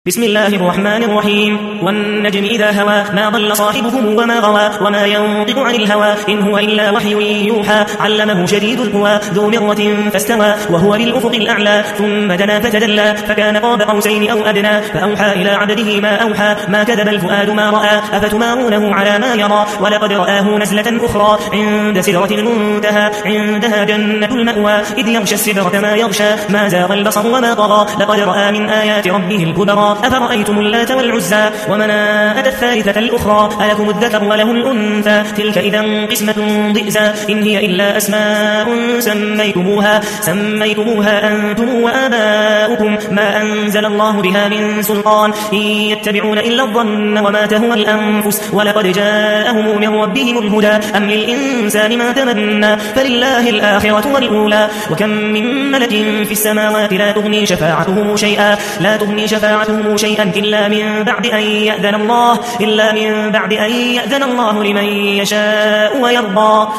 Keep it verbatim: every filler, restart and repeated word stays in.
بسم الله الرحمن الرحيم والنجم إذا هوى ما ضل صاحبكم وما غوى وما ينطق عن الهوى إن هو إلا وحي يوحى علمه شديد القوى ذو مرة فاستوى وهو بالأفق الأعلى ثم دنا فتدلى فكان قاب قوسين أو أدنى فأوحى إلى عبده ما أوحى ما كذب الفؤاد ما رأى أفتمارونه على ما يرى ولقد رآه نزلة أخرى عند سدرة المنتهى عندها جنة المأوى إذ يغشى السدرة ما يغشى ما زاغ البصر وما طغى لقد رأى من آيات ربه الكبرى أفرأيتم اللات والعزى ومناة الثالثة الأخرى ألكم الذكر وله الأنثى تلك إذا قسمة ضئزى إن هي إلا أسماء سميتموها سميتموها أنتم وآباؤكم ما أنزل الله بها من سلطان إن يتبعون إلا الظن وما تهوى الأنفس ولقد جاءهم من ربهم الهدى أم للإنسان ما تمنى فلله الآخرة والأولى وكم من ملك في السماوات لا تغني شفاعتهم شيئا لا تغني شفاعتهم شيئا إلا من بعد أن يأذن الله إلا من بعد أن يأذن الله لمن يشاء ويرضى